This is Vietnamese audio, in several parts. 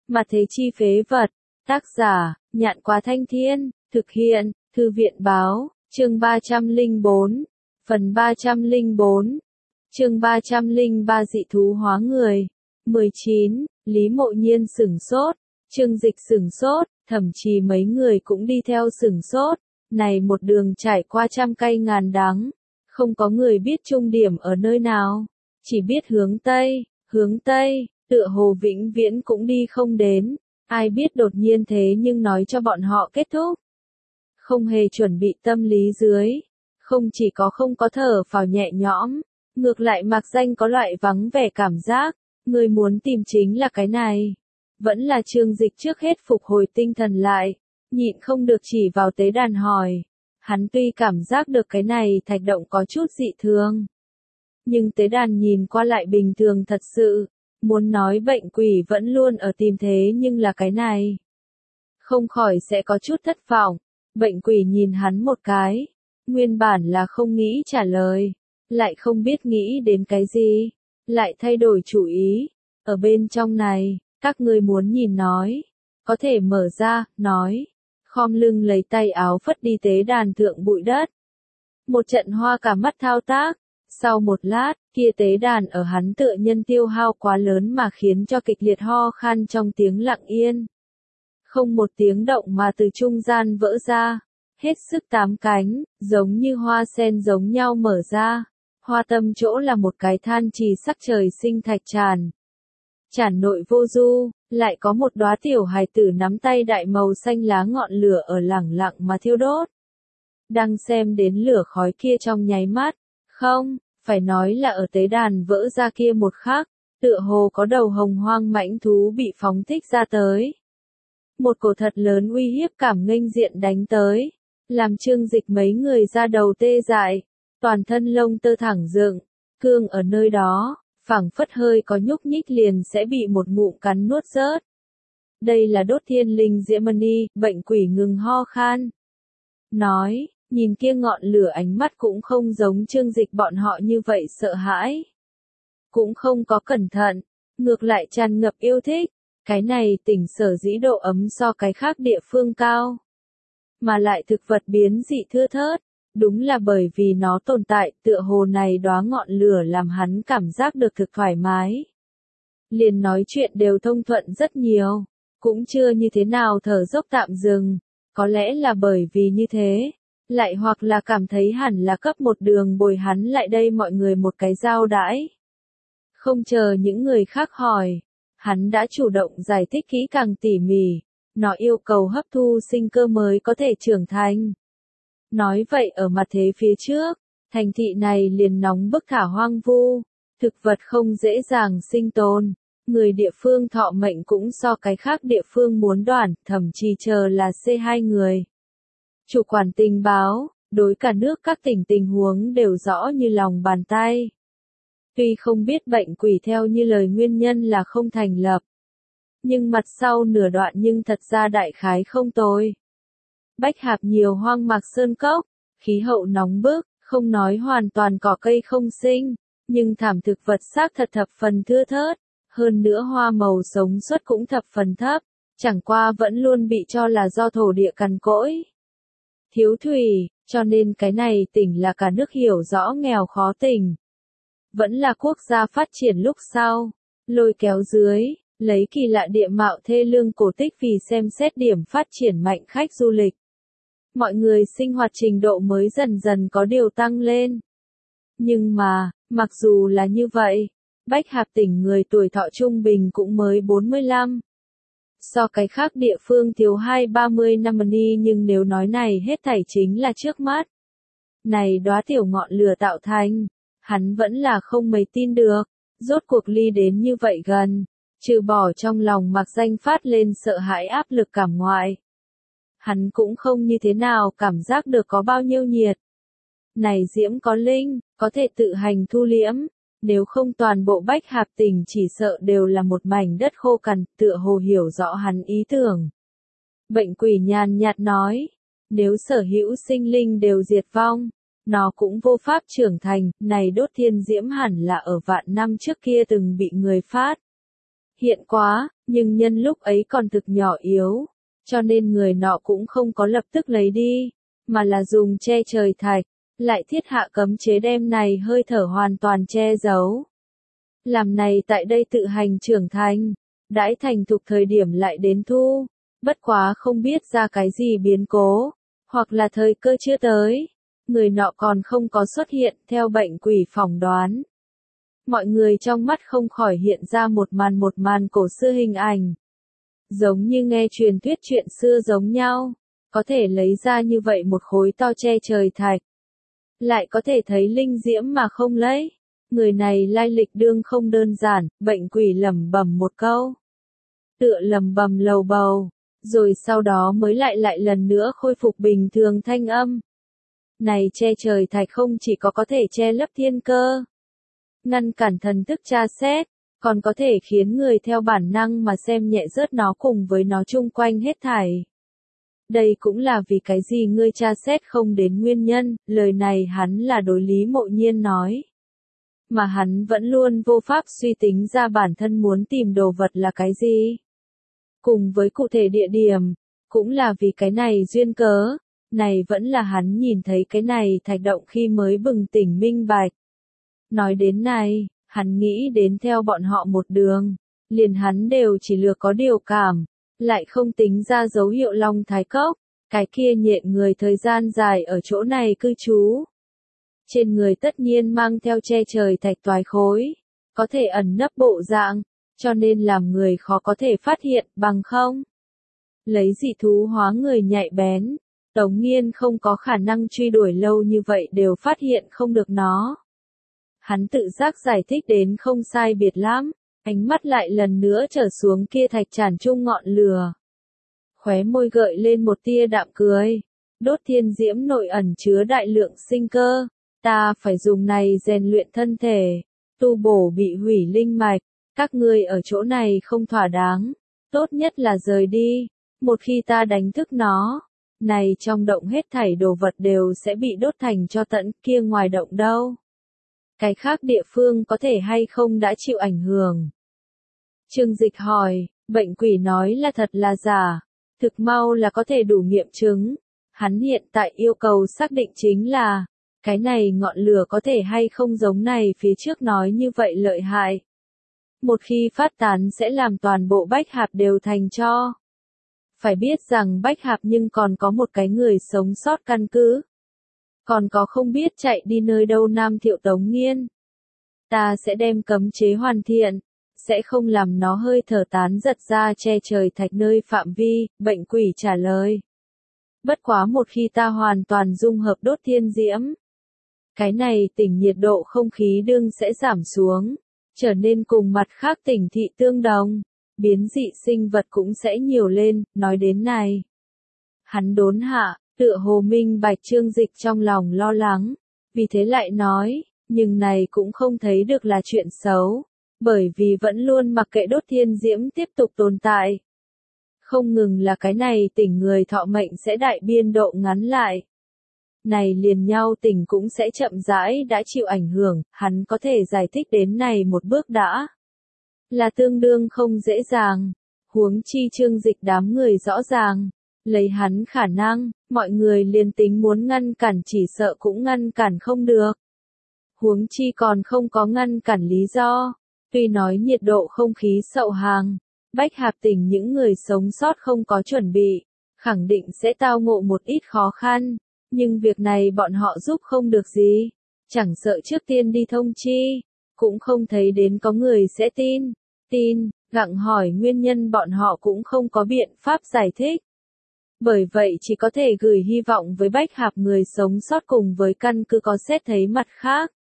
Mà thế chi phế vật. Tác giả, Nhạn Quá Thanh Thiên, thực hiện, Thư viện Báo, chương 304, phần 304, chương 303 dị thú hóa người. 19, Lý Mộ Nhiên sửng sốt, Trương Dịch sửng sốt, thậm chí mấy người cũng đi theo sửng sốt. Này một đường trải qua trăm cay ngàn đắng, không có người biết trung điểm ở nơi nào, chỉ biết hướng Tây, tựa hồ vĩnh viễn cũng đi không đến. Ai biết đột nhiên thế nhưng nói cho bọn họ kết thúc. Không hề chuẩn bị tâm lý dưới, không chỉ có không có thở phào nhẹ nhõm, ngược lại mạc danh có loại vắng vẻ cảm giác, người muốn tìm chính là cái này. Vẫn là Trương Dịch trước hết phục hồi tinh thần lại, nhịn không được chỉ vào tế đàn hỏi. Hắn tuy cảm giác được cái này thạch động có chút dị thường, nhưng tế đàn nhìn qua lại bình thường thật sự. Muốn nói bệnh quỷ vẫn luôn ở tìm thế nhưng là cái này. Không khỏi sẽ có chút thất vọng. Bệnh quỷ nhìn hắn một cái. Nguyên bản là không nghĩ trả lời. Lại không biết nghĩ đến cái gì. Lại thay đổi chủ ý. Ở bên trong này, các ngươi muốn nhìn nói. Có thể mở ra, nói. Khom lưng lấy tay áo phất đi tế đàn thượng bụi đất. Một trận hoa cả mắt thao tác. Sau một lát, kia tế đàn ở hắn tựa nhân tiêu hao quá lớn mà khiến cho kịch liệt ho khan trong tiếng lặng yên. Không một tiếng động mà từ trung gian vỡ ra, hết sức tám cánh, giống như hoa sen giống nhau mở ra. Hoa tâm chỗ là một cái than trì sắc trời sinh thạch tràn. Tràn nội vô du, lại có một đóa tiểu hài tử nắm tay đại màu xanh lá ngọn lửa ở lẳng lặng mà thiêu đốt. Đang xem đến lửa khói kia trong nháy mắt, không, phải nói là ở tế đàn vỡ ra kia một khắc, tựa hồ có đầu hồng hoang mãnh thú bị phóng thích ra tới. Một cổ thật lớn uy hiếp cảm nghênh diện đánh tới, làm Trương Dịch mấy người ra đầu tê dại, toàn thân lông tơ thẳng dựng, cương ở nơi đó, phảng phất hơi có nhúc nhích liền sẽ bị một ngụm cắn nuốt rớt. Đây là đốt thiên linh diễm mani, bệnh quỷ ngừng ho khan. Nói, nhìn kia ngọn lửa ánh mắt cũng không giống Trương Dịch bọn họ như vậy sợ hãi. Cũng không có cẩn thận, ngược lại tràn ngập yêu thích. Cái này tỉnh sở dĩ độ ấm so cái khác địa phương cao. Mà lại thực vật biến dị thưa thớt, đúng là bởi vì nó tồn tại, tựa hồ này đóa ngọn lửa làm hắn cảm giác được thực thoải mái. Liền nói chuyện đều thông thuận rất nhiều, cũng chưa như thế nào thở dốc tạm dừng, có lẽ là bởi vì như thế. Lại hoặc là cảm thấy hẳn là cấp một đường bồi hắn lại đây mọi người một cái giao đãi. Không chờ những người khác hỏi, hắn đã chủ động giải thích kỹ càng tỉ mỉ, nó yêu cầu hấp thu sinh cơ mới có thể trưởng thành. Nói vậy ở mặt thế phía trước, thành thị này liền nóng bức thả hoang vu, thực vật không dễ dàng sinh tồn, người địa phương thọ mệnh cũng so cái khác địa phương muốn đoạn, thậm chí chờ là C2 người. Chủ quản tình báo, đối cả nước các tỉnh tình huống đều rõ như lòng bàn tay. Tuy không biết bệnh quỷ theo như lời nguyên nhân là không thành lập. Nhưng mặt sau nửa đoạn nhưng thật ra đại khái không tồi. Bách Hạp nhiều hoang mạc sơn cốc, khí hậu nóng bức, không nói hoàn toàn cỏ cây không sinh, nhưng thảm thực vật xác thật thập phần thưa thớt, hơn nữa hoa màu sống suất cũng thập phần thấp, chẳng qua vẫn luôn bị cho là do thổ địa cằn cỗi. Thiếu thủy, cho nên cái này tỉnh là cả nước hiểu rõ nghèo khó tỉnh. Vẫn là quốc gia phát triển lúc sau, lôi kéo dưới, lấy kỳ lạ địa mạo thê lương cổ tích vì xem xét điểm phát triển mạnh khách du lịch. Mọi người sinh hoạt trình độ mới dần dần có điều tăng lên. Nhưng mà, mặc dù là như vậy, Bách Hạp tỉnh người tuổi thọ trung bình cũng mới 45. So cái khác địa phương thiếu 20-30 năm đi, nhưng nếu nói này hết thảy chính là trước mắt. Này đóa tiểu ngọn lửa tạo thành, hắn vẫn là không mấy tin được, rốt cuộc ly đến như vậy gần, trừ bỏ trong lòng mặc danh phát lên sợ hãi áp lực cảm ngoại. Hắn cũng không như thế nào cảm giác được có bao nhiêu nhiệt. Này diễm có linh, có thể tự hành thu liễm. Nếu không toàn bộ Bách Hạp tỉnh chỉ sợ đều là một mảnh đất khô cằn, tựa hồ hiểu rõ hắn ý tưởng. Bệnh quỷ nhàn nhạt nói, nếu sở hữu sinh linh đều diệt vong, nó cũng vô pháp trưởng thành, này đốt thiên diễm hẳn là ở vạn năm trước kia từng bị người phát hiện quá, nhưng nhân lúc ấy còn thực nhỏ yếu, cho nên người nọ cũng không có lập tức lấy đi, mà là dùng che trời thạch, lại thiết hạ cấm chế đem này hơi thở hoàn toàn che giấu. Làm này tại đây tự hành trưởng thành, đãi thành thục thời điểm lại đến thu, bất quá không biết ra cái gì biến cố, hoặc là thời cơ chưa tới, người nọ còn không có xuất hiện theo bệnh quỷ phỏng đoán. Mọi người trong mắt không khỏi hiện ra một màn cổ xưa hình ảnh. Giống như nghe truyền thuyết chuyện xưa giống nhau, có thể lấy ra như vậy một khối to che trời thạch. Lại có thể thấy linh diễm mà không lấy. Người này lai lịch đương không đơn giản, bệnh quỷ lẩm bẩm một câu. Tựa lẩm bẩm lầu bầu, rồi sau đó mới lại lần nữa khôi phục bình thường thanh âm. Này che trời thạch không chỉ có thể che lấp thiên cơ, ngăn cản thần thức tra xét, còn có thể khiến người theo bản năng mà xem nhẹ rớt nó cùng với nó chung quanh hết thảy. Đây cũng là vì cái gì ngươi tra xét không đến nguyên nhân, lời này hắn là đối Lý Mộ Nhiên nói. Mà hắn vẫn luôn vô pháp suy tính ra bản thân muốn tìm đồ vật là cái gì. Cùng với cụ thể địa điểm, cũng là vì cái này duyên cớ, này vẫn là hắn nhìn thấy cái này thạch động khi mới bừng tỉnh minh bạch. Nói đến này, hắn nghĩ đến theo bọn họ một đường, liền hắn đều chỉ lừa có điều cảm, lại không tính ra dấu hiệu Long Thái Cốc, cái kia nhện người thời gian dài ở chỗ này cư trú. Trên người tất nhiên mang theo che trời thạch toái khối, có thể ẩn nấp bộ dạng, cho nên làm người khó có thể phát hiện bằng không. Lấy dị thú hóa người nhạy bén, Tống Nghiên không có khả năng truy đuổi lâu như vậy đều phát hiện không được nó. Hắn tự giác giải thích đến không sai biệt lắm, ánh mắt lại lần nữa trở xuống kia thạch tràn chung ngọn lửa. Khóe môi gợi lên một tia đạm cười, đốt thiên diễm nội ẩn chứa đại lượng sinh cơ, ta phải dùng này rèn luyện thân thể, tu bổ bị hủy linh mạch, các ngươi ở chỗ này không thỏa đáng, tốt nhất là rời đi, một khi ta đánh thức nó, này trong động hết thảy đồ vật đều sẽ bị đốt thành cho tận, kia ngoài động đâu. Cái khác địa phương có thể hay không đã chịu ảnh hưởng. Trương Dịch hỏi, bệnh quỷ nói là thật là giả, thực mau là có thể đủ nghiệm chứng. Hắn hiện tại yêu cầu xác định chính là, cái này ngọn lửa có thể hay không giống này phía trước nói như vậy lợi hại. Một khi phát tán sẽ làm toàn bộ Bách Hạp đều thành tro. Phải biết rằng Bách Hạp nhưng còn có một cái người sống sót căn cứ. Còn có không biết chạy đi nơi đâu Nam Thiệu Tống Nghiên. Ta sẽ đem cấm chế hoàn thiện, sẽ không làm nó hơi thở tán giật ra che trời thạch nơi phạm vi, bệnh quỷ trả lời. Bất quá một khi ta hoàn toàn dung hợp đốt thiên diễm, cái này tỉnh nhiệt độ không khí đương sẽ giảm xuống, trở nên cùng mặt khác tỉnh thị tương đồng, biến dị sinh vật cũng sẽ nhiều lên, nói đến này. Hắn đốn hạ, tựa hồ minh bạch Trương Dịch trong lòng lo lắng, vì thế lại nói, nhưng này cũng không thấy được là chuyện xấu, bởi vì vẫn luôn mặc kệ đốt thiên diễm tiếp tục tồn tại. Không ngừng là cái này tỉnh người thọ mệnh sẽ đại biên độ ngắn lại. Này liền nhau tỉnh cũng sẽ chậm rãi đã chịu ảnh hưởng, hắn có thể giải thích đến này một bước đã. Là tương đương không dễ dàng, huống chi Trương Dịch đám người rõ ràng. Lấy hắn khả năng, mọi người liền tính muốn ngăn cản chỉ sợ cũng ngăn cản không được. Huống chi còn không có ngăn cản lý do. Tuy nói nhiệt độ không khí sậu hàng, Bách Hạp tỉnh những người sống sót không có chuẩn bị, khẳng định sẽ tao ngộ một ít khó khăn, nhưng việc này bọn họ giúp không được gì, chẳng sợ trước tiên đi thông chi, cũng không thấy đến có người sẽ tin, gặng hỏi nguyên nhân bọn họ cũng không có biện pháp giải thích. Bởi vậy chỉ có thể gửi hy vọng với Bách Hạp người sống sót cùng với căn cứ có xét thấy mặt khác.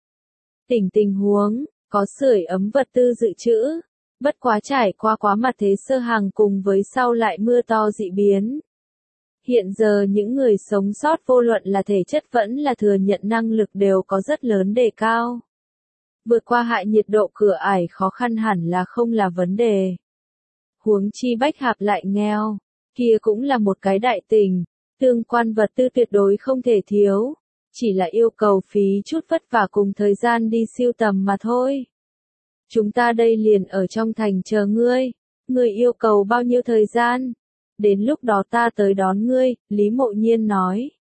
Tình huống, có sưởi ấm vật tư dự trữ, bất quá trải qua quá mặt thế sơ hàng cùng với sau lại mưa to dị biến. Hiện giờ những người sống sót vô luận là thể chất vẫn là thừa nhận năng lực đều có rất lớn đề cao. Vượt qua hại nhiệt độ cửa ải khó khăn hẳn là không là vấn đề. Huống chi Bách Hạp lại nghèo, kia cũng là một cái đại tình, tương quan vật tư tuyệt đối không thể thiếu, chỉ là yêu cầu phí chút vất vả cùng thời gian đi siêu tầm mà thôi. Chúng ta đây liền ở trong thành chờ ngươi, ngươi yêu cầu bao nhiêu thời gian? Đến lúc đó ta tới đón ngươi, Lý Mộ Nhiên nói.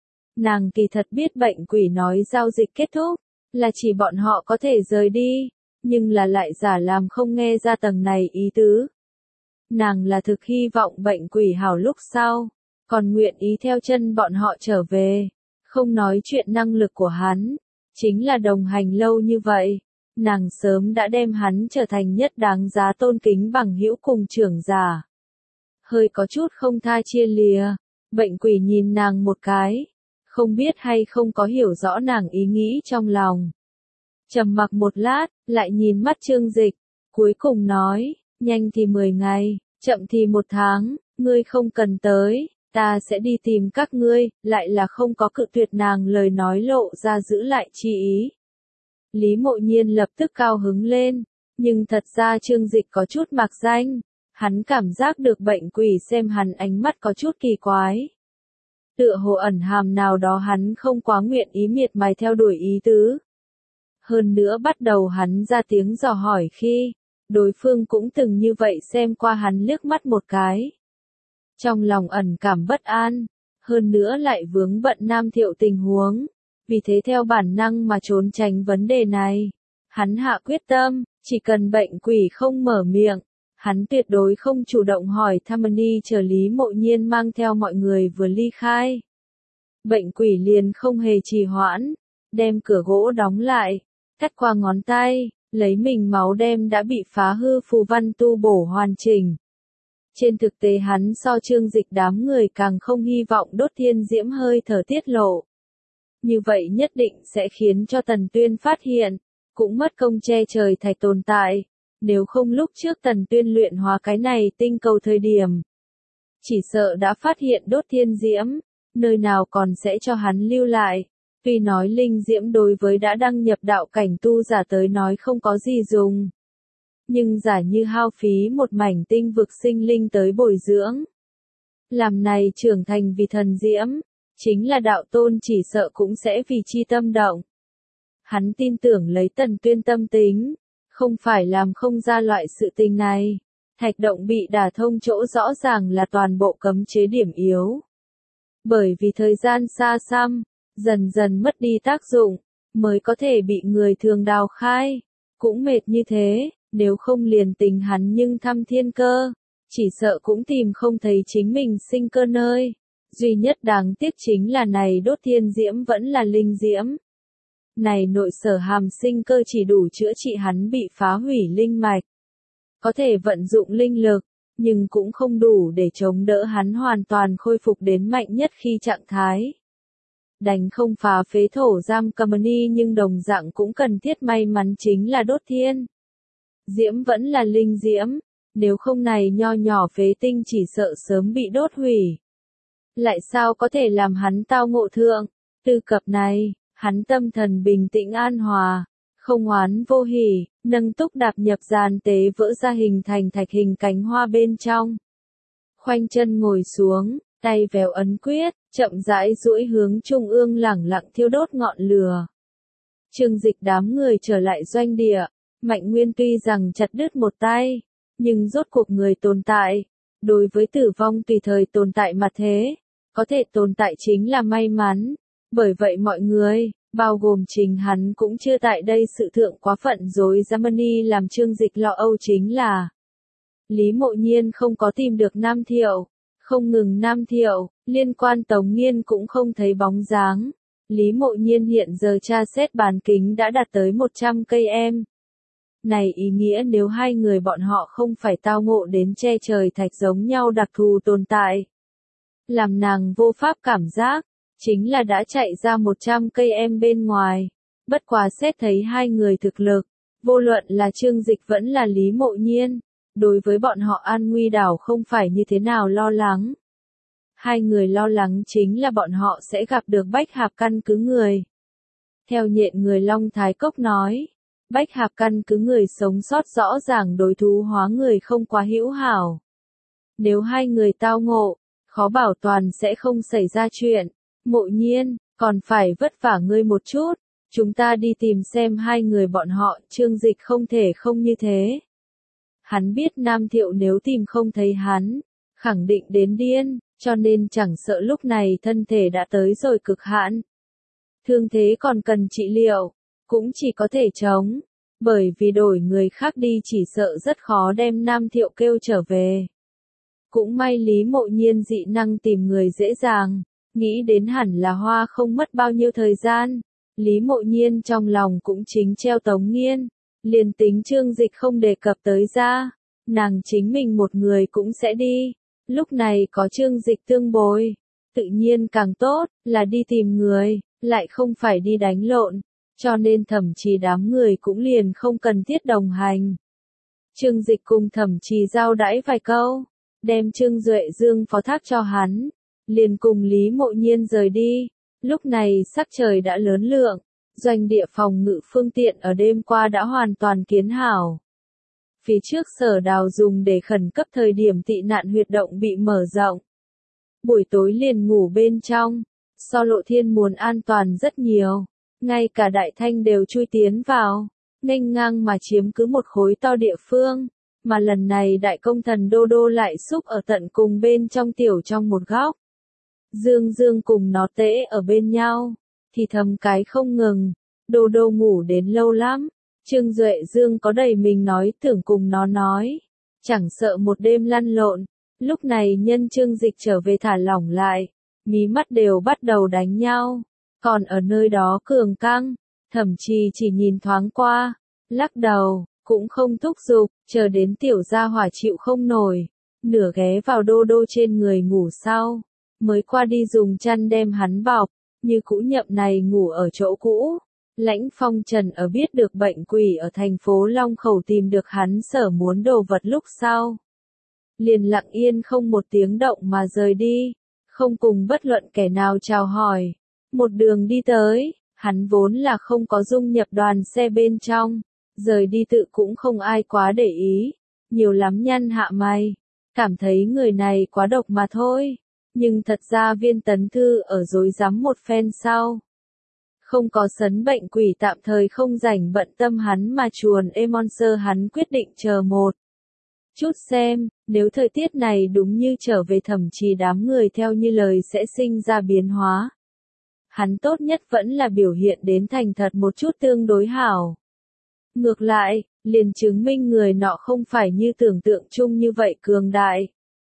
Nàng kỳ thật biết bệnh quỷ nói giao dịch kết thúc, là chỉ bọn họ có thể rời đi, nhưng là lại giả làm không nghe ra tầng này ý tứ. Nàng là thực hy vọng bệnh quỷ hảo lúc sau, còn nguyện ý theo chân bọn họ trở về, không nói chuyện năng lực của hắn, chính là đồng hành lâu như vậy, nàng sớm đã đem hắn trở thành nhất đáng giá tôn kính bằng hữu cùng trưởng giả. Hơi có chút không tha chia lìa, bệnh quỷ nhìn nàng một cái, không biết hay không có hiểu rõ nàng ý nghĩ trong lòng. Trầm mặc một lát, lại nhìn mắt Trương Dịch, cuối cùng nói, nhanh thì 10 ngày, chậm thì 1 tháng, ngươi không cần tới, ta sẽ đi tìm các ngươi, lại là không có cự tuyệt nàng lời nói lộ ra giữ lại chi ý. Lý Mộ Nhiên lập tức cao hứng lên, nhưng thật ra Trương Dịch có chút mạc danh, hắn cảm giác được bệnh quỷ xem hắn ánh mắt có chút kỳ quái. Tựa hồ ẩn hàm nào đó hắn không quá nguyện ý miệt mài theo đuổi ý tứ. Hơn nữa bắt đầu hắn ra tiếng dò hỏi khi, đối phương cũng từng như vậy xem qua hắn liếc mắt một cái. Trong lòng ẩn cảm bất an, hơn nữa lại vướng bận Nam Thiệu tình huống, vì thế theo bản năng mà trốn tránh vấn đề này. Hắn hạ quyết tâm, chỉ cần bệnh quỷ không mở miệng, hắn tuyệt đối không chủ động hỏi Thamani chờ Lý Mộ Nhiên mang theo mọi người vừa ly khai. Bệnh quỷ liền không hề trì hoãn, đem cửa gỗ đóng lại, cắt qua ngón tay, lấy mình máu đem đã bị phá hư phù văn tu bổ hoàn chỉnh. Trên thực tế hắn so Trương Dịch đám người càng không hy vọng đốt thiên diễm hơi thở tiết lộ. Như vậy nhất định sẽ khiến cho Tần Tuyên phát hiện, cũng mất công che trời thạch tồn tại, nếu không lúc trước Tần Tuyên luyện hóa cái này tinh cầu thời điểm. Chỉ sợ đã phát hiện đốt thiên diễm, nơi nào còn sẽ cho hắn lưu lại. Tuy nói linh diễm đối với đã đăng nhập đạo cảnh tu giả tới nói không có gì dùng. Nhưng giả như hao phí một mảnh tinh vực sinh linh tới bồi dưỡng. Làm này trưởng thành vì thần diễm, chính là đạo tôn chỉ sợ cũng sẽ vì chi tâm động. Hắn tin tưởng lấy Tần Tuyên tâm tính, không phải làm không ra loại sự tình này. Thạch động bị đả thông chỗ rõ ràng là toàn bộ cấm chế điểm yếu. Bởi vì thời gian xa xăm, dần dần mất đi tác dụng, mới có thể bị người thường đào khai. Cũng mệt như thế, nếu không liền tình hắn nhưng thăm thiên cơ, chỉ sợ cũng tìm không thấy chính mình sinh cơ nơi. Duy nhất đáng tiếc chính là này đốt thiên diễm vẫn là linh diễm. Này nội sở hàm sinh cơ chỉ đủ chữa trị hắn bị phá hủy linh mạch. Có thể vận dụng linh lực, nhưng cũng không đủ để chống đỡ hắn hoàn toàn khôi phục đến mạnh nhất khi trạng thái. Đánh không phá phế thổ giam Kamani nhưng đồng dạng cũng cần thiết may mắn chính là đốt thiên diễm vẫn là linh diễm, nếu không này nho nhỏ phế tinh chỉ sợ sớm bị đốt hủy. Lại sao có thể làm hắn tao ngộ thượng, tư cập này, hắn tâm thần bình tĩnh an hòa, không oán vô hỉ, nâng túc đạp nhập giàn tế vỡ ra hình thành thạch hình cánh hoa bên trong. Khoanh chân ngồi xuống, tay véo ấn quyết, chậm rãi duỗi hướng trung ương lẳng lặng thiêu đốt ngọn lửa. Trương Dịch đám người trở lại doanh địa, Mạnh Nguyên tuy rằng chặt đứt một tay, nhưng rốt cuộc người tồn tại. Đối với tử vong tùy thời tồn tại mà thế, có thể tồn tại chính là may mắn. Bởi vậy mọi người, bao gồm chính hắn cũng chưa tại đây sự thượng quá phận dối Germany làm Trương Dịch lo âu chính là Lý Mộ Nhiên không có tìm được Nam Thiệu, không ngừng Nam Thiệu, liên quan Tống Nghiên cũng không thấy bóng dáng. Lý Mộ Nhiên hiện giờ tra xét bán kính đã đạt tới 100 cây em. Này ý nghĩa nếu hai người bọn họ không phải tao ngộ đến che trời thạch giống nhau đặc thù tồn tại. Làm nàng vô pháp cảm giác, chính là đã chạy ra 100 cây em bên ngoài. Bất quá xét thấy hai người thực lực, vô luận là Trương Dịch vẫn là Lý Mộ Nhiên, đối với bọn họ an nguy đảo không phải như thế nào lo lắng. Hai người lo lắng chính là bọn họ sẽ gặp được Bách Hạp căn cứ người. Theo nhện người Long Thái Cốc nói, Bách Hạp căn cứ người sống sót rõ ràng đối thú hóa người không quá hữu hảo. Nếu hai người tao ngộ, khó bảo toàn sẽ không xảy ra chuyện. Mộ Nhiên, còn phải vất vả ngươi một chút, chúng ta đi tìm xem hai người bọn họ. Trương Dịch không thể không như thế. Hắn biết Nam Thiệu nếu tìm không thấy hắn, khẳng định đến điên, cho nên chẳng sợ lúc này thân thể đã tới rồi cực hạn. Thương thế còn cần trị liệu, cũng chỉ có thể chống, bởi vì đổi người khác đi chỉ sợ rất khó đem Nam Thiệu kêu trở về. Cũng may Lý Mộ Nhiên dị năng tìm người dễ dàng, nghĩ đến hẳn là Hoa không mất bao nhiêu thời gian. Lý Mộ Nhiên trong lòng cũng chính treo Tống Nghiên, liền tính Trương Dịch không đề cập tới ra, nàng chính mình một người cũng sẽ đi. Lúc này có Trương Dịch tương bồi, tự nhiên càng tốt, là đi tìm người, lại không phải đi đánh lộn, cho nên Thẩm Trì đám người cũng liền không cần thiết đồng hành. Trương Dịch cùng Thẩm Trì giao đãi vài câu, đem Trương Duệ Dương phó thác cho hắn, liền cùng Lý Mộ Nhiên rời đi. Lúc này sắc trời đã lớn lượng, doanh địa phòng ngự phương tiện ở đêm qua đã hoàn toàn kiến hảo. Phía trước Sở Đào dùng để khẩn cấp thời điểm tị nạn huyệt động bị mở rộng. Buổi tối liền ngủ bên trong, so Lộ Thiên muốn an toàn rất nhiều, ngay cả Đại Thanh đều chui tiến vào, nghênh ngang mà chiếm cứ một khối to địa phương, mà lần này Đại Công Thần Đô Đô lại xúc ở tận cùng bên trong tiểu trong một góc. Dương Dương cùng nó tễ ở bên nhau, thì thầm cái không ngừng, Đô Đô ngủ đến lâu lắm. Trương Duệ Dương có đầy mình nói tưởng cùng nó nói, chẳng sợ một đêm lăn lộn. Lúc này nhân Trương Dịch trở về thả lỏng lại, mí mắt đều bắt đầu đánh nhau, còn ở nơi đó cường căng, Thẩm Trì chỉ nhìn thoáng qua, lắc đầu, cũng không thúc giục, chờ đến tiểu gia hỏa chịu không nổi, nửa ghé vào Đô Đô trên người ngủ sau, mới qua đi dùng chăn đem hắn bọc, như cũ nhậm này ngủ ở chỗ cũ. Lãnh Phong Trần ở biết được bệnh quỷ ở thành phố Long Khẩu tìm được hắn sở muốn đồ vật lúc sau, liền lặng yên không một tiếng động mà rời đi, không cùng bất luận kẻ nào chào hỏi. Một đường đi tới, hắn vốn là không có dung nhập đoàn xe bên trong, rời đi tự cũng không ai quá để ý, nhiều lắm nhăn hạ mày, cảm thấy người này quá độc mà thôi. Nhưng thật ra Viên Tấn Thư ở dối rắm một phen sau. Không có sấn bệnh quỷ tạm thời không rảnh bận tâm hắn mà chuồn Monster hắn quyết định chờ một chút xem, nếu thời tiết này đúng như trở về Thẩm Trì đám người theo như lời sẽ sinh ra biến hóa. Hắn tốt nhất vẫn là biểu hiện đến thành thật một chút tương đối hảo. Ngược lại, liền chứng minh người nọ không phải như tưởng tượng chung như vậy cường đại.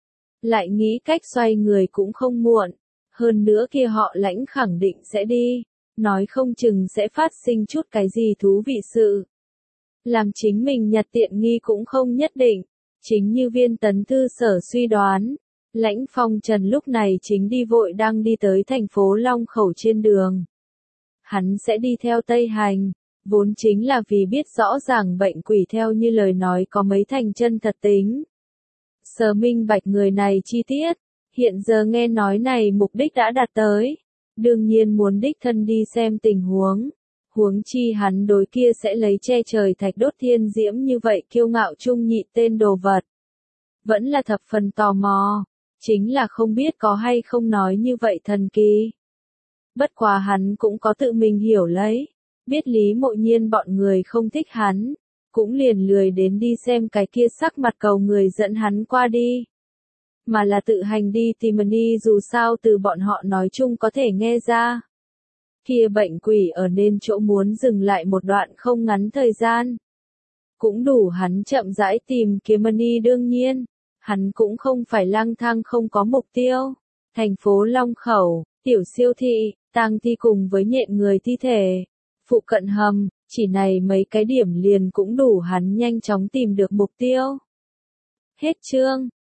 Lại nghĩ cách xoay người cũng không muộn, hơn nữa kia họ Lãnh khẳng định sẽ đi, nói không chừng sẽ phát sinh chút cái gì thú vị sự. Làm chính mình nhặt tiện nghi cũng không nhất định, chính như Viên Tấn Thư sở suy đoán. Lãnh Phong Trần lúc này chính đi vội đang đi tới thành phố Long Khẩu trên đường. Hắn sẽ đi theo Tây Hành, vốn chính là vì biết rõ ràng bệnh quỷ theo như lời nói có mấy thành chân thật tính. Sở minh bạch người này chi tiết, hiện giờ nghe nói này mục đích đã đạt tới, đương nhiên muốn đích thân đi xem tình huống. Huống chi hắn đối kia sẽ lấy che trời thạch đốt thiên diễm như vậy kiêu ngạo trung nhị tên đồ vật. Vẫn là thập phần tò mò, chính là không biết có hay không nói như vậy thần kỳ. Bất quá hắn cũng có tự mình hiểu lấy, biết Lý Mộ Nhiên bọn người không thích hắn, cũng liền lười đến đi xem cái kia sắc mặt cầu người dẫn hắn qua đi. Mà là tự hành đi tìm đi dù sao từ bọn họ nói chung có thể nghe ra. Kia bệnh quỷ ở nên chỗ muốn dừng lại một đoạn không ngắn thời gian. Cũng đủ hắn chậm rãi tìm kiếm đi đương nhiên. Hắn cũng không phải lang thang không có mục tiêu. Thành phố Long Khẩu, tiểu siêu thị, tang thi cùng với nhện người thi thể. Phụ cận hầm, chỉ này mấy cái điểm liền cũng đủ hắn nhanh chóng tìm được mục tiêu. Hết chương.